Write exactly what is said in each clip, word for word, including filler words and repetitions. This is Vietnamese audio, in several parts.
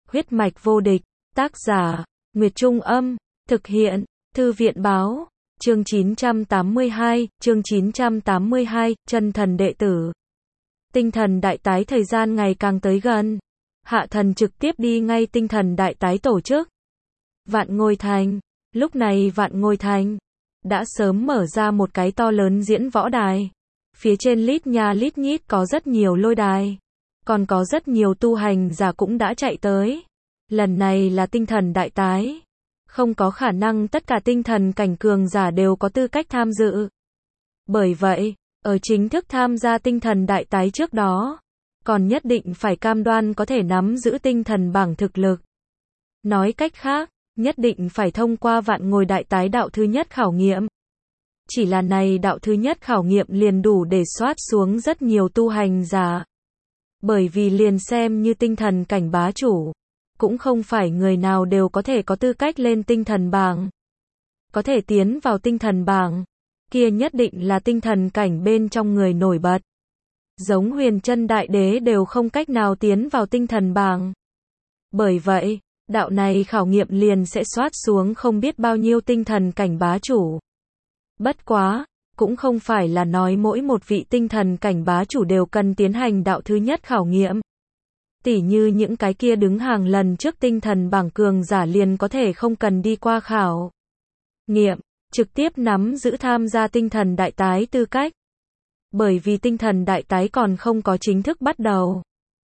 Huyết mạch vô địch, tác giả, Nguyệt Trung Âm, thực hiện, Thư viện Báo, chương chín trăm tám mươi hai, chương chín trăm tám mươi hai, chân thần đệ tử. Tinh thần đại tái thời gian ngày càng tới gần. Hạ thần trực tiếp đi ngay tinh thần đại tái tổ chức. Vạn Ngôi Thành, lúc này Vạn Ngôi Thành đã sớm mở ra một cái to lớn diễn võ đài. Phía trên lít nha lít nhít có rất nhiều lôi đài. Còn có rất nhiều tu hành giả cũng đã chạy tới. Lần này là tinh thần đại tái. Không có khả năng tất cả tinh thần cảnh cường giả đều có tư cách tham dự. Bởi vậy, ở chính thức tham gia tinh thần đại tái trước đó, còn nhất định phải cam đoan có thể nắm giữ tinh thần bảng thực lực. Nói cách khác, nhất định phải thông qua Vạn Ngôi đại tái đạo thứ nhất khảo nghiệm. Chỉ là này đạo thứ nhất khảo nghiệm liền đủ để soát xuống rất nhiều tu hành giả. Bởi vì liền xem như tinh thần cảnh bá chủ, cũng không phải người nào đều có thể có tư cách lên tinh thần bảng. Có thể tiến vào tinh thần bảng, kia nhất định là tinh thần cảnh bên trong người nổi bật. Giống Huyền Chân Đại Đế đều không cách nào tiến vào tinh thần bảng. Bởi vậy, đạo này khảo nghiệm liền sẽ soát xuống không biết bao nhiêu tinh thần cảnh bá chủ. Bất quá, cũng không phải là nói mỗi một vị tinh thần cảnh bá chủ đều cần tiến hành đạo thứ nhất khảo nghiệm. Tỉ như những cái kia đứng hàng lần trước tinh thần bảng cường giả liền có thể không cần đi qua khảo nghiệm, trực tiếp nắm giữ tham gia tinh thần đại tái tư cách. Bởi vì tinh thần đại tái còn không có chính thức bắt đầu.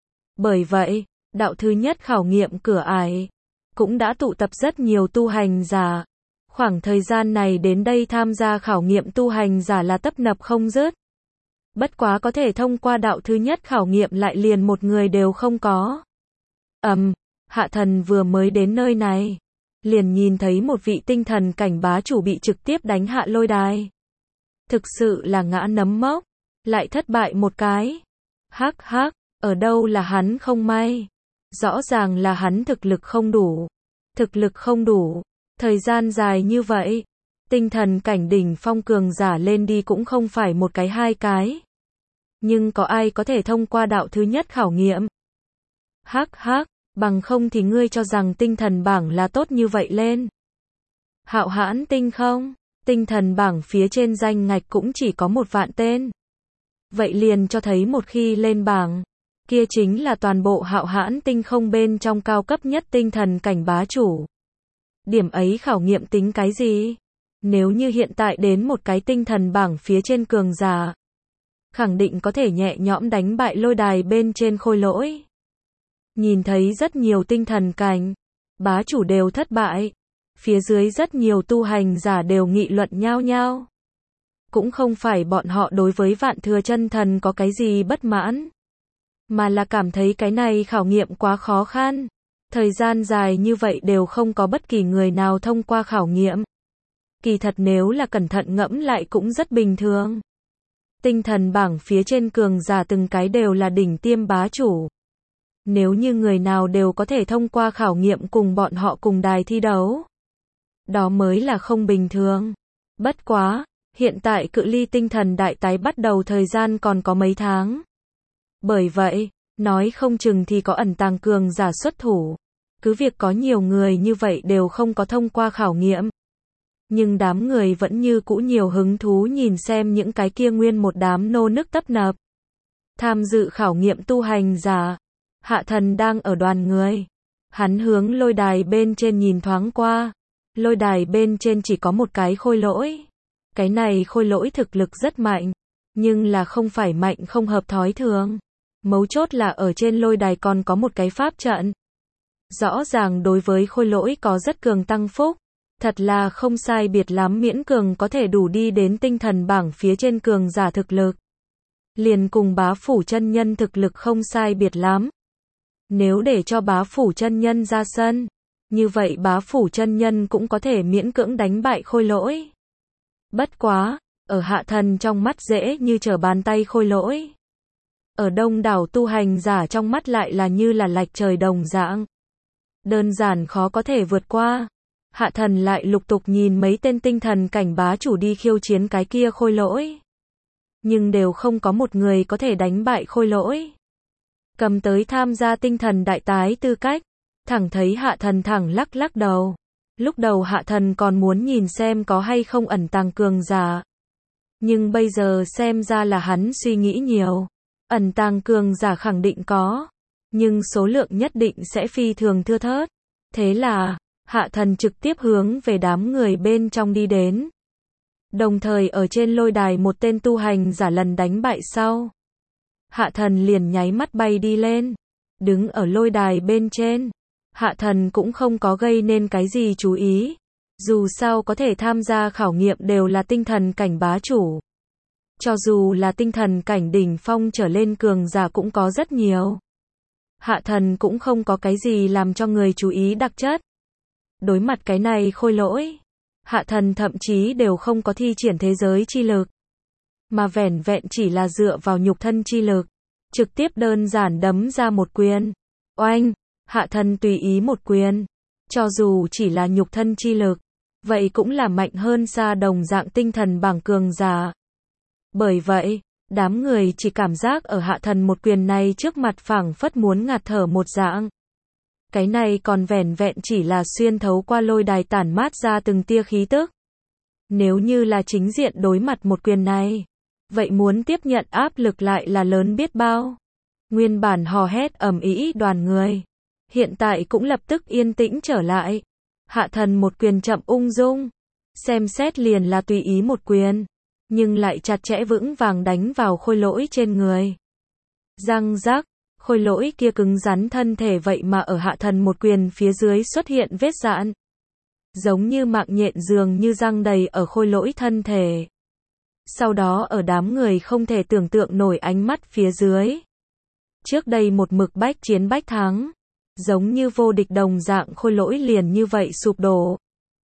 Bởi vậy, đạo thứ nhất khảo nghiệm cửa ải cũng đã tụ tập rất nhiều tu hành giả. Khoảng thời gian này đến đây tham gia khảo nghiệm tu hành giả là tấp nập không dứt. Bất quá có thể thông qua đạo thứ nhất khảo nghiệm lại liền một người đều không có. Ầm, um, Hạ thần vừa mới đến nơi này, liền nhìn thấy một vị tinh thần cảnh bá chủ bị trực tiếp đánh hạ lôi đài. Thực sự là ngã nấm mốc, lại thất bại một cái. Hắc hắc, ở đâu là hắn không may? Rõ ràng là hắn thực lực không đủ. Thực lực không đủ, thời gian dài như vậy, tinh thần cảnh đỉnh phong cường giả lên đi cũng không phải một cái hai cái. Nhưng có ai có thể thông qua đạo thứ nhất khảo nghiệm? Hắc hắc, bằng không thì ngươi cho rằng tinh thần bảng là tốt như vậy lên. Hạo Hãn Tinh không? Tinh thần bảng phía trên danh ngạch cũng chỉ có một vạn tên. Vậy liền cho thấy một khi lên bảng, kia chính là toàn bộ Hạo Hãn Tinh không bên trong cao cấp nhất tinh thần cảnh bá chủ. Điểm ấy khảo nghiệm tính cái gì? Nếu như hiện tại đến một cái tinh thần bảng phía trên cường giả, khẳng định có thể nhẹ nhõm đánh bại lôi đài bên trên khôi lỗi. Nhìn thấy rất nhiều tinh thần cảnh bá chủ đều thất bại. Phía dưới rất nhiều tu hành giả đều nghị luận nhao nhao. Cũng không phải bọn họ đối với Vạn Thừa chân thần có cái gì bất mãn, mà là cảm thấy cái này khảo nghiệm quá khó khăn. Thời gian dài như vậy đều không có bất kỳ người nào thông qua khảo nghiệm. Kỳ thật nếu là cẩn thận ngẫm lại cũng rất bình thường. Tinh thần bảng phía trên cường giả từng cái đều là đỉnh tiêm bá chủ. Nếu như người nào đều có thể thông qua khảo nghiệm cùng bọn họ cùng đài thi đấu, đó mới là không bình thường. Bất quá, hiện tại cự ly tinh thần đại tái bắt đầu thời gian còn có mấy tháng. Bởi vậy, nói không chừng thì có ẩn tàng cường giả xuất thủ. Cứ việc có nhiều người như vậy đều không có thông qua khảo nghiệm. Nhưng đám người vẫn như cũ nhiều hứng thú nhìn xem những cái kia nguyên một đám nô nức tấp nập. Tham dự khảo nghiệm tu hành giả. Hạ thần đang ở đoàn người. Hắn hướng lôi đài bên trên nhìn thoáng qua. Lôi đài bên trên chỉ có một cái khôi lỗi. Cái này khôi lỗi thực lực rất mạnh. Nhưng là không phải mạnh không hợp thói thường. Mấu chốt là ở trên lôi đài còn có một cái pháp trận. Rõ ràng đối với khôi lỗi có rất cường tăng phúc. Thật là không sai biệt lắm miễn cường có thể đủ đi đến tinh thần bảng phía trên cường giả thực lực. Liền cùng Bá Phủ chân nhân thực lực không sai biệt lắm. Nếu để cho Bá Phủ chân nhân ra sân, như vậy Bá Phủ chân nhân cũng có thể miễn cưỡng đánh bại khôi lỗi. Bất quá, ở hạ thần trong mắt dễ như trở bàn tay khôi lỗi. Ở đông đảo tu hành giả trong mắt lại là như là lạch trời đồng dạng. Đơn giản khó có thể vượt qua. Hạ thần lại lục tục nhìn mấy tên tinh thần cảnh bá chủ đi khiêu chiến cái kia khôi lỗi. Nhưng đều không có một người có thể đánh bại khôi lỗi. Cầm tới tham gia tinh thần đại tái tư cách. thẳng thấy Hạ Thần thẳng lắc lắc đầu. Lúc đầu Hạ Thần còn muốn nhìn xem có hay không ẩn tàng cường giả. Nhưng bây giờ xem ra là hắn suy nghĩ nhiều. Ẩn tàng cường giả khẳng định có. Nhưng số lượng nhất định sẽ phi thường thưa thớt. Thế là, Hạ Thần trực tiếp hướng về đám người bên trong đi đến. Đồng thời ở trên lôi đài một tên tu hành giả lần đánh bại sau. Hạ Thần liền nháy mắt bay đi lên. Đứng ở lôi đài bên trên. Hạ Thần cũng không có gây nên cái gì chú ý. Dù sao có thể tham gia khảo nghiệm đều là tinh thần cảnh bá chủ. Cho dù là tinh thần cảnh đỉnh phong trở lên cường giả cũng có rất nhiều. Hạ Thần cũng không có cái gì làm cho người chú ý đặc chất. Đối mặt cái này khôi lỗi, Hạ Thần thậm chí đều không có thi triển thế giới chi lực. Mà vẻn vẹn chỉ là dựa vào nhục thân chi lực. Trực tiếp đơn giản đấm ra một quyền. Oanh! Hạ Thần tùy ý một quyền. Cho dù chỉ là nhục thân chi lực, vậy cũng là mạnh hơn xa đồng dạng tinh thần bảng cường giả. Bởi vậy, đám người chỉ cảm giác ở Hạ Thần một quyền này trước mặt phảng phất muốn ngạt thở một dạng. Cái này còn vẻn vẹn chỉ là xuyên thấu qua lôi đài tản mát ra từng tia khí tức. Nếu như là chính diện đối mặt một quyền này, vậy muốn tiếp nhận áp lực lại là lớn biết bao. Nguyên bản hò hét ầm ĩ đoàn người, hiện tại cũng lập tức yên tĩnh trở lại. Hạ Thần một quyền chậm ung dung, xem xét liền là tùy ý một quyền, nhưng lại chặt chẽ vững vàng đánh vào khôi lỗi trên người. Răng rắc, khôi lỗi kia cứng rắn thân thể vậy mà ở Hạ Thần một quyền phía dưới xuất hiện vết rạn. Giống như mạng nhện dường như răng đầy ở khôi lỗi thân thể. Sau đó ở đám người không thể tưởng tượng nổi ánh mắt phía dưới. Trước đây một mực bách chiến bách thắng, giống như vô địch đồng dạng khôi lỗi liền như vậy sụp đổ.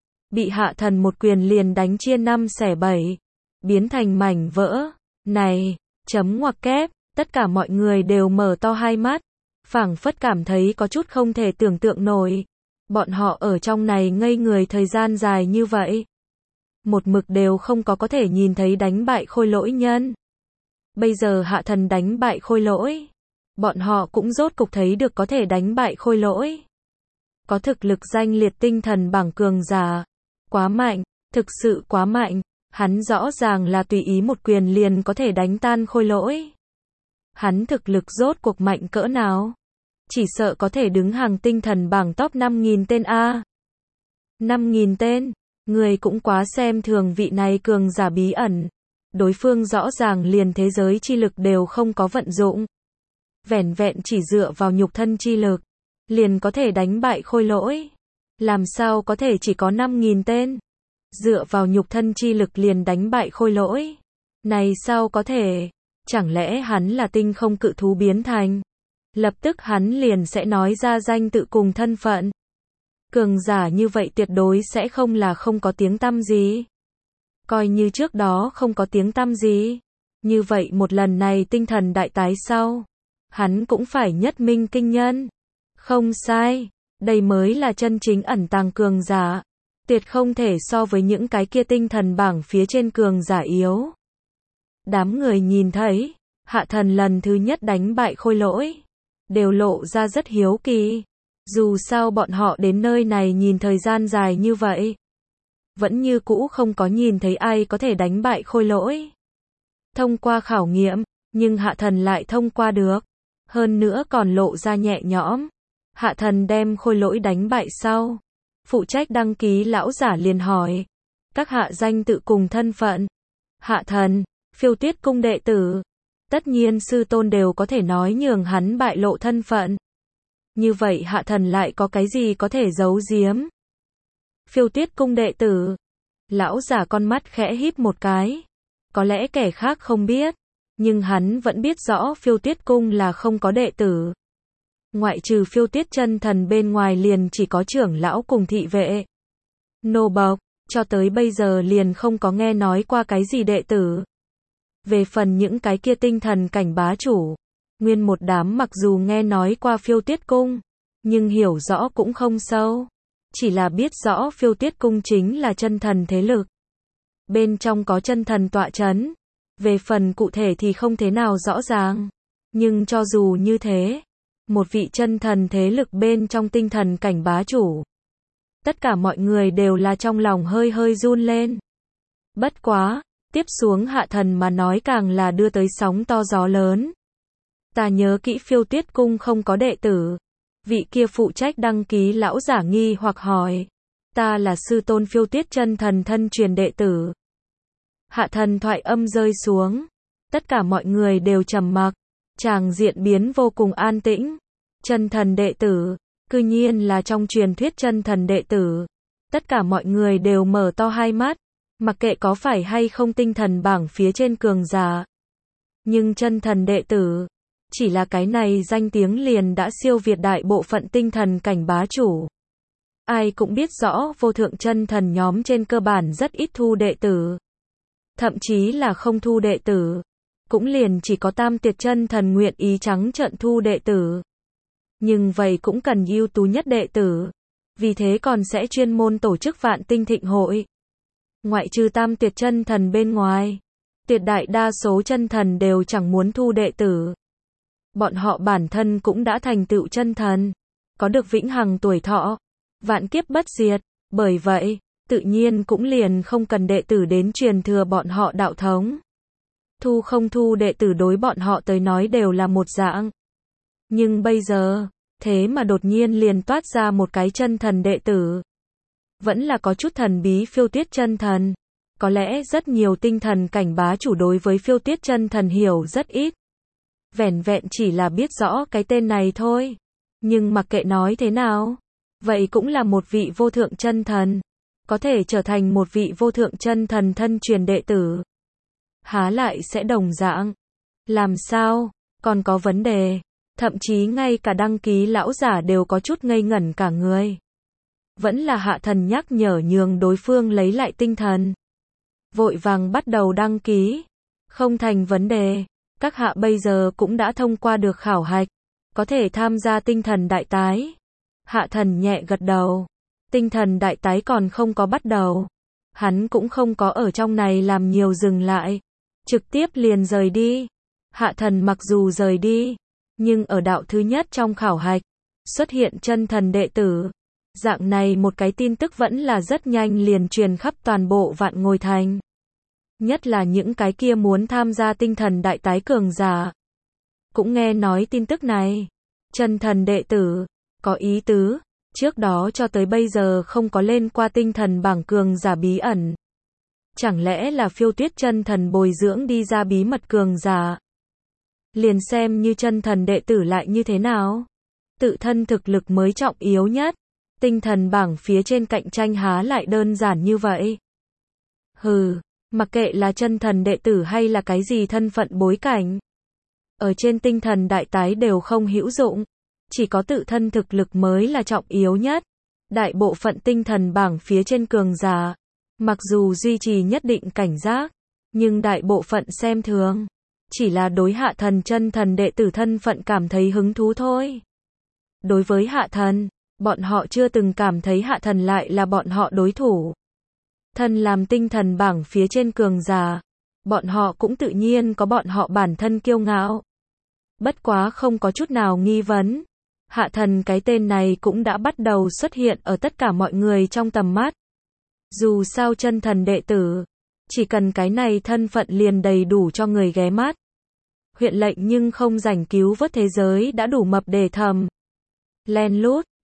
Bị Hạ Thần một quyền liền đánh chia năm xẻ bảy, biến thành mảnh vỡ. Này, chấm ngoặc kép, tất cả mọi người đều mở to hai mắt, phảng phất cảm thấy có chút không thể tưởng tượng nổi. Bọn họ ở trong này ngây người thời gian dài như vậy. Một mực đều không có có thể nhìn thấy đánh bại khôi lỗi nhân. Bây giờ Hạ Thần đánh bại khôi lỗi. Bọn họ cũng rốt cục thấy được có thể đánh bại khôi lỗi. Có thực lực danh liệt tinh thần bảng cường giả. Quá mạnh, thực sự quá mạnh. Hắn rõ ràng là tùy ý một quyền liền có thể đánh tan khôi lỗi. Hắn thực lực rốt cuộc mạnh cỡ nào? Chỉ sợ có thể đứng hàng tinh thần bảng top năm nghìn tên A. năm nghìn tên, người cũng quá xem thường vị này cường giả bí ẩn. Đối phương rõ ràng liền thế giới chi lực đều không có vận dụng. Vẻn vẹn chỉ dựa vào nhục thân chi lực, liền có thể đánh bại khôi lỗi. Làm sao có thể chỉ có năm nghìn tên? Dựa vào nhục thân chi lực liền đánh bại khôi lỗi. Này sao có thể? Chẳng lẽ hắn là tinh không cự thú biến thành? Lập tức hắn liền sẽ nói ra danh tự cùng thân phận. Cường giả như vậy tuyệt đối sẽ không là không có tiếng tăm gì. Coi như trước đó không có tiếng tăm gì. Như vậy một lần này tinh thần đại tái sau, hắn cũng phải nhất minh kinh nhân. Không sai, đây mới là chân chính ẩn tàng cường giả. Tuyệt không thể so với những cái kia tinh thần bảng phía trên cường giả yếu. Đám người nhìn thấy, Hạ Thần lần thứ nhất đánh bại khôi lỗi, đều lộ ra rất hiếu kỳ. Dù sao bọn họ đến nơi này nhìn thời gian dài như vậy, vẫn như cũ không có nhìn thấy ai có thể đánh bại khôi lỗi. Thông qua khảo nghiệm, nhưng Hạ Thần lại thông qua được. Hơn nữa còn lộ ra nhẹ nhõm. Hạ Thần đem khôi lỗi đánh bại sau, phụ trách đăng ký lão giả liền hỏi các hạ danh tự cùng thân phận. Hạ Thần, Phiêu Tuyết cung đệ tử. Tất nhiên sư tôn đều có thể nói nhường hắn bại lộ thân phận. Như vậy Hạ Thần lại có cái gì có thể giấu giếm? Phiêu Tuyết cung đệ tử. Lão giả con mắt khẽ híp một cái. Có lẽ kẻ khác không biết, nhưng hắn vẫn biết rõ Phiêu Tuyết cung là không có đệ tử. Ngoại trừ Phiêu Tuyết chân thần bên ngoài liền chỉ có trưởng lão cùng thị vệ. Nô bộc, cho tới bây giờ liền không có nghe nói qua cái gì đệ tử. Về phần những cái kia tinh thần cảnh bá chủ, nguyên một đám mặc dù nghe nói qua Phiêu Tuyết cung, nhưng hiểu rõ cũng không sâu. Chỉ là biết rõ Phiêu Tuyết cung chính là chân thần thế lực. Bên trong có chân thần tọa chấn. Về phần cụ thể thì không thế nào rõ ràng. Nhưng cho dù như thế, một vị chân thần thế lực bên trong tinh thần cảnh bá chủ. Tất cả mọi người đều là trong lòng hơi hơi run lên. Bất quá, tiếp xuống hạ thần mà nói càng là đưa tới sóng to gió lớn. Ta nhớ kỹ Phiêu Tuyết Cung không có đệ tử. Vị kia phụ trách đăng ký lão giả nghi hoặc hỏi. Ta là sư tôn Phiêu Tuyết chân thần thân truyền đệ tử. Hạ thần thoại âm rơi xuống. Tất cả mọi người đều trầm mặc. Tràng diện biến vô cùng an tĩnh. Chân thần đệ tử, cư nhiên là trong truyền thuyết chân thần đệ tử. Tất cả mọi người đều mở to hai mắt. Mặc kệ có phải hay không tinh thần bảng phía trên cường giả. Nhưng chân thần đệ tử, chỉ là cái này danh tiếng liền đã siêu việt đại bộ phận tinh thần cảnh bá chủ. Ai cũng biết rõ vô thượng chân thần nhóm trên cơ bản rất ít thu đệ tử. Thậm chí là không thu đệ tử. Cũng liền chỉ có tam tuyệt chân thần nguyện ý trắng trợn thu đệ tử. Nhưng vậy cũng cần ưu tú nhất đệ tử. Vì thế còn sẽ chuyên môn tổ chức vạn tinh thịnh hội. Ngoại trừ tam tuyệt chân thần bên ngoài, tuyệt đại đa số chân thần đều chẳng muốn thu đệ tử. Bọn họ bản thân cũng đã thành tựu chân thần, có được vĩnh hằng tuổi thọ, vạn kiếp bất diệt, bởi vậy, tự nhiên cũng liền không cần đệ tử đến truyền thừa bọn họ đạo thống. Thu không thu đệ tử đối bọn họ tới nói đều là một dạng. Nhưng bây giờ, thế mà đột nhiên liền toát ra một cái chân thần đệ tử. Vẫn là có chút thần bí Phiêu Tuyết chân thần. Có lẽ rất nhiều tinh thần cảnh bá chủ đối với Phiêu Tuyết chân thần hiểu rất ít. Vẻn vẹn chỉ là biết rõ cái tên này thôi. Nhưng mặc kệ nói thế nào, vậy cũng là một vị vô thượng chân thần. Có thể trở thành một vị vô thượng chân thần thân truyền đệ tử. Há lại sẽ đồng dạng. Làm sao, còn có vấn đề. Thậm chí ngay cả đăng ký lão giả đều có chút ngây ngẩn cả người. Vẫn là hạ thần nhắc nhở nhường đối phương lấy lại tinh thần. Vội vàng bắt đầu đăng ký. Không thành vấn đề. Các hạ bây giờ cũng đã thông qua được khảo hạch. Có thể tham gia tinh thần đại tái. Hạ thần nhẹ gật đầu. Tinh thần đại tái còn không có bắt đầu. Hắn cũng không có ở trong này làm nhiều dừng lại. Trực tiếp liền rời đi. Hạ thần mặc dù rời đi. Nhưng ở đạo thứ nhất trong khảo hạch. Xuất hiện chân thần đệ tử. Dạng này một cái tin tức vẫn là rất nhanh liền truyền khắp toàn bộ Vạn Ngồi Thành. Nhất là những cái kia muốn tham gia tinh thần đại tái cường giả. Cũng nghe nói tin tức này. Chân thần đệ tử, có ý tứ, trước đó cho tới bây giờ không có lên qua tinh thần bảng cường giả bí ẩn. Chẳng lẽ là Phiêu Tuyết chân thần bồi dưỡng đi ra bí mật cường giả? Liền xem như chân thần đệ tử lại như thế nào? Tự thân thực lực mới trọng yếu nhất. Tinh thần bảng phía trên cạnh tranh há lại đơn giản như vậy. Hừ, mặc kệ là chân thần đệ tử hay là cái gì thân phận bối cảnh. Ở trên tinh thần đại tái đều không hữu dụng. Chỉ có tự thân thực lực mới là trọng yếu nhất. Đại bộ phận tinh thần bảng phía trên cường giả. Mặc dù duy trì nhất định cảnh giác. Nhưng đại bộ phận xem thường. Chỉ là đối hạ thần chân thần đệ tử thân phận cảm thấy hứng thú thôi. Đối với hạ thần, bọn họ chưa từng cảm thấy hạ thần lại là bọn họ đối thủ. Thần làm tinh thần bảng phía trên cường giả. Bọn họ cũng tự nhiên có bọn họ bản thân kiêu ngạo. Bất quá không có chút nào nghi vấn. Hạ thần cái tên này cũng đã bắt đầu xuất hiện ở tất cả mọi người trong tầm mắt. Dù sao chân thần đệ tử, chỉ cần cái này thân phận liền đầy đủ cho người ghé mắt. Huyện lệnh nhưng không rảnh cứu vớt thế giới đã đủ mập để thầm. Len lút,